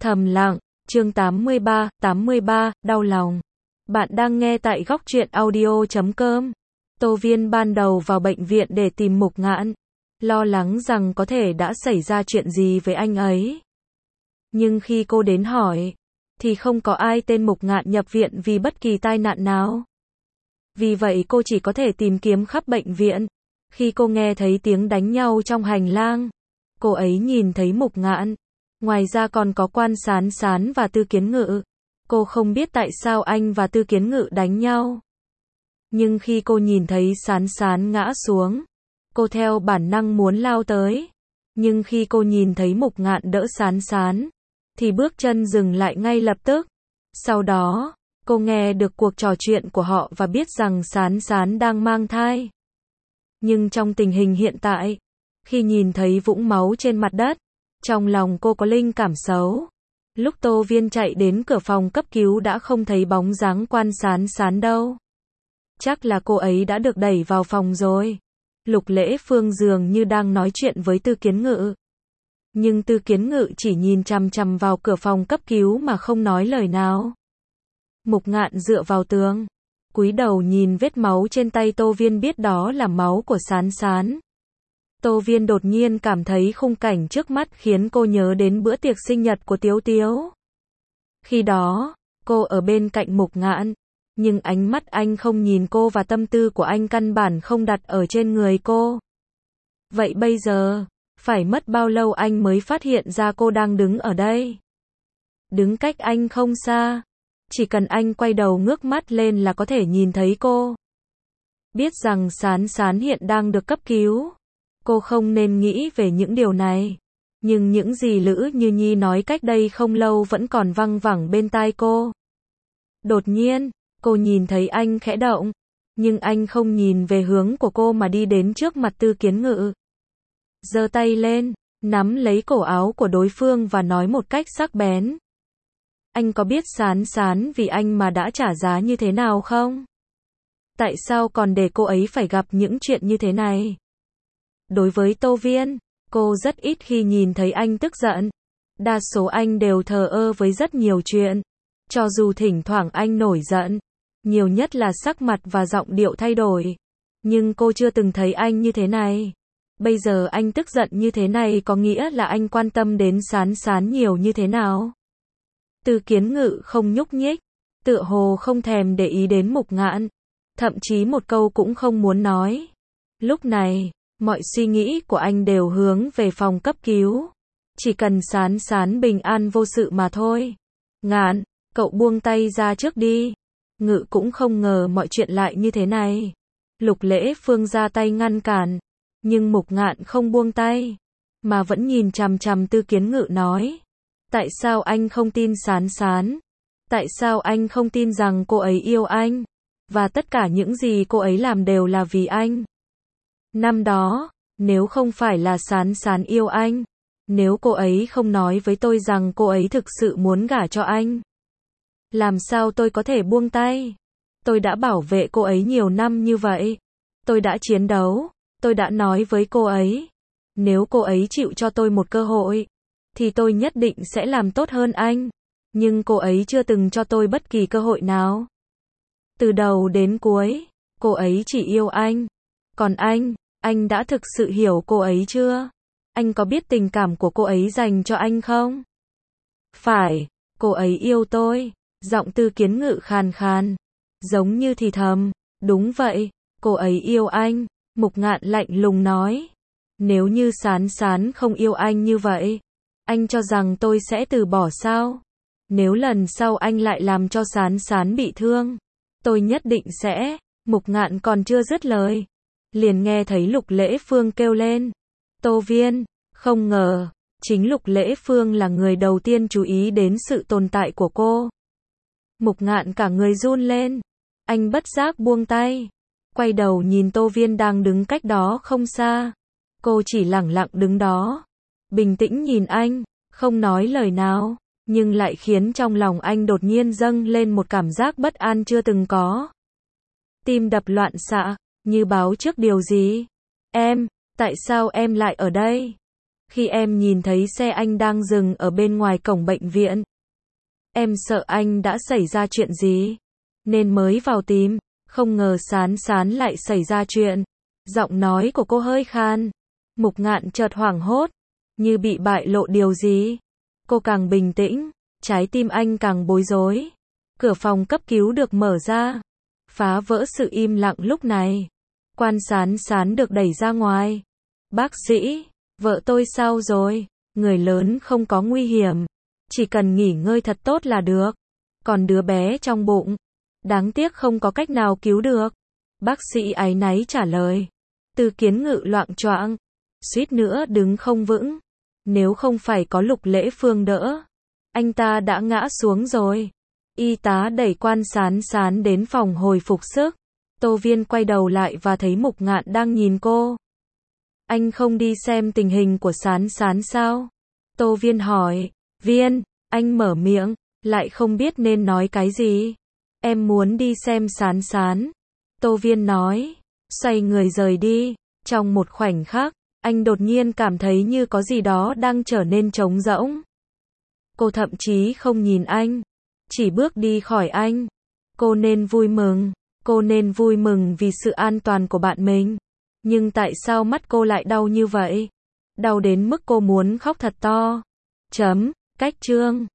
Thầm lặng, chương 83, đau lòng. Bạn đang nghe tại góc truyện audio.com. Tô Viên ban đầu vào bệnh viện để tìm Mục Ngạn, lo lắng rằng có thể đã xảy ra chuyện gì với anh ấy. Nhưng khi cô đến hỏi, thì không có ai tên Mục Ngạn nhập viện vì bất kỳ tai nạn nào. Vì vậy cô chỉ có thể tìm kiếm khắp bệnh viện. Khi cô nghe thấy tiếng đánh nhau trong hành lang, cô ấy nhìn thấy Mục Ngạn. Ngoài ra còn có Quan Sán Sán và Tư Kiến Ngự. Cô không biết tại sao anh và Tư Kiến Ngự đánh nhau. Nhưng khi cô nhìn thấy Sán Sán ngã xuống, cô theo bản năng muốn lao tới. Nhưng khi cô nhìn thấy Mục Ngạn đỡ Sán Sán, thì bước chân dừng lại ngay lập tức. Sau đó, cô nghe được cuộc trò chuyện của họ và biết rằng Sán Sán đang mang thai. Nhưng trong tình hình hiện tại, khi nhìn thấy vũng máu trên mặt đất, trong lòng cô có linh cảm xấu. Lúc Tô Viên chạy đến cửa phòng cấp cứu đã không thấy bóng dáng Quan Sán Sán đâu. Chắc là cô ấy đã được đẩy vào phòng rồi. Lục Lễ Phương dường như đang nói chuyện với Tư Kiến Ngự. Nhưng Tư Kiến Ngự chỉ nhìn chằm chằm vào cửa phòng cấp cứu mà không nói lời nào. Mục Ngạn dựa vào tường, cúi đầu nhìn vết máu trên tay Tô Viên, biết đó là máu của Sán Sán. Tô Viên đột nhiên cảm thấy khung cảnh trước mắt khiến cô nhớ đến bữa tiệc sinh nhật của Tiếu Tiếu. Khi đó, cô ở bên cạnh Mục Ngạn, nhưng ánh mắt anh không nhìn cô và tâm tư của anh căn bản không đặt ở trên người cô. Vậy bây giờ, phải mất bao lâu anh mới phát hiện ra cô đang đứng ở đây? Đứng cách anh không xa, chỉ cần anh quay đầu ngước mắt lên là có thể nhìn thấy cô. Biết rằng Sán Sán hiện đang được cấp cứu. Cô không nên nghĩ về những điều này. Nhưng những gì Lữ Như Nhi nói cách đây không lâu vẫn còn văng vẳng bên tai cô. Đột nhiên, cô nhìn thấy anh khẽ động. Nhưng anh không nhìn về hướng của cô mà đi đến trước mặt Tư Kiến Ngự. Giơ tay lên, nắm lấy cổ áo của đối phương và nói một cách sắc bén. Anh có biết Sán Sán vì anh mà đã trả giá như thế nào không? Tại sao còn để cô ấy phải gặp những chuyện như thế này? Đối với Tô Viên, cô rất ít khi nhìn thấy anh tức giận. Đa số anh đều thờ ơ với rất nhiều chuyện. Cho dù thỉnh thoảng anh nổi giận, nhiều nhất là sắc mặt và giọng điệu thay đổi. Nhưng cô chưa từng thấy anh như thế này. Bây giờ anh tức giận như thế này có nghĩa là anh quan tâm đến Sán Sán nhiều như thế nào? Tư Kiến Ngự không nhúc nhích, tựa hồ không thèm để ý đến Mục Ngạn. Thậm chí một câu cũng không muốn nói. Lúc này, mọi suy nghĩ của anh đều hướng về phòng cấp cứu. Chỉ cần Sán Sán bình an vô sự mà thôi. Ngạn, cậu buông tay ra trước đi. Ngự cũng không ngờ mọi chuyện lại như thế này. Lục Lễ Phương ra tay ngăn cản. Nhưng Mục Ngạn không buông tay, mà vẫn nhìn chằm chằm Tư Kiến Ngự nói. Tại sao anh không tin Sán Sán? Tại sao anh không tin rằng cô ấy yêu anh? Và tất cả những gì cô ấy làm đều là vì anh. Năm đó, nếu không phải là Sán Sán yêu anh, nếu cô ấy không nói với tôi rằng cô ấy thực sự muốn gả cho anh, làm sao tôi có thể buông tay? Tôi đã bảo vệ cô ấy nhiều năm như vậy. Tôi đã chiến đấu, tôi đã nói với cô ấy. Nếu cô ấy chịu cho tôi một cơ hội, thì tôi nhất định sẽ làm tốt hơn anh. Nhưng cô ấy chưa từng cho tôi bất kỳ cơ hội nào. Từ đầu đến cuối, cô ấy chỉ yêu anh. Còn anh đã thực sự hiểu cô ấy chưa? Anh có biết tình cảm của cô ấy dành cho anh không? Phải, cô ấy yêu tôi. Giọng Tư Kiến Ngự khàn khàn, giống như thì thầm. Đúng vậy, cô ấy yêu anh. Mục Ngạn lạnh lùng nói. Nếu như Sán Sán không yêu anh như vậy, anh cho rằng tôi sẽ từ bỏ sao? Nếu lần sau anh lại làm cho Sán Sán bị thương, tôi nhất định sẽ. Mục Ngạn còn chưa dứt lời, liền nghe thấy Lục Lễ Phương kêu lên. Tô Viên, không ngờ, chính Lục Lễ Phương là người đầu tiên chú ý đến sự tồn tại của cô. Mục Ngạn cả người run lên. Anh bất giác buông tay, quay đầu nhìn Tô Viên đang đứng cách đó không xa. Cô chỉ lẳng lặng đứng đó, bình tĩnh nhìn anh, không nói lời nào, nhưng lại khiến trong lòng anh đột nhiên dâng lên một cảm giác bất an chưa từng có. Tim đập loạn xạ, như báo trước điều gì. Em, tại sao em lại ở đây? Khi em nhìn thấy xe anh đang dừng ở bên ngoài cổng bệnh viện, em sợ anh đã xảy ra chuyện gì, nên mới vào tìm. Không ngờ Sán Sán lại xảy ra chuyện. Giọng nói của cô hơi khan. Mục Ngạn chợt hoảng hốt, như bị bại lộ điều gì. Cô càng bình tĩnh, trái tim anh càng bối rối. Cửa phòng cấp cứu được mở ra, phá vỡ sự im lặng lúc này. Quan Sán Sán được đẩy ra ngoài. Bác sĩ, vợ tôi sao rồi? Người lớn không có nguy hiểm, chỉ cần nghỉ ngơi thật tốt là được. Còn đứa bé trong bụng, đáng tiếc không có cách nào cứu được. Bác sĩ áy náy trả lời. Từ Kiến Ngự loạng choạng, suýt nữa đứng không vững. Nếu không phải có Lục Lễ Phương đỡ, anh ta đã ngã xuống rồi. Y tá đẩy Quan Sán Sán đến phòng hồi phục sức. Tô Viên quay đầu lại và thấy Mục Ngạn đang nhìn cô. Anh không đi xem tình hình của Sán Sán sao? Tô Viên hỏi. Viên, anh mở miệng, lại không biết nên nói cái gì. Em muốn đi xem Sán Sán. Tô Viên nói. Xoay người rời đi. Trong một khoảnh khắc, anh đột nhiên cảm thấy như có gì đó đang trở nên trống rỗng. Cô thậm chí không nhìn anh, chỉ bước đi khỏi anh. Cô nên vui mừng. Cô nên vui mừng vì sự an toàn của bạn mình. Nhưng tại sao mắt cô lại đau như vậy? Đau đến mức cô muốn khóc thật to. Cách chương